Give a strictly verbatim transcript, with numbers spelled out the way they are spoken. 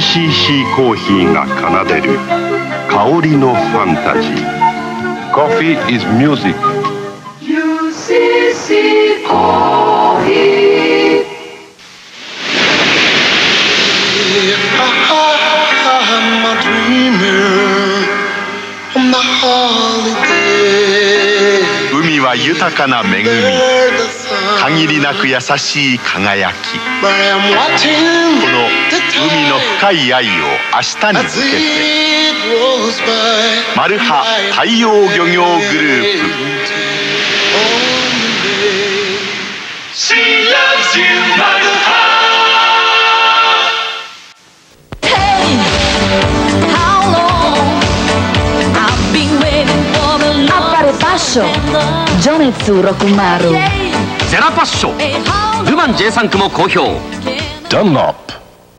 シーシー コーヒーが奏でる香りのファンタジー。 Coffee is music。 ユーシーシー コーヒー。 I'm a dreamer on the holiday。 海は豊かな恵み、限りなく優しい輝き。この海の深い愛を明日に向けて、マルハ太陽漁業グループ。 She loves you マルハ。 Appare Pascio Gione Azzurro Kumaru ゼラパッショルマン ジェイスリー 区も好評。 ダンロップ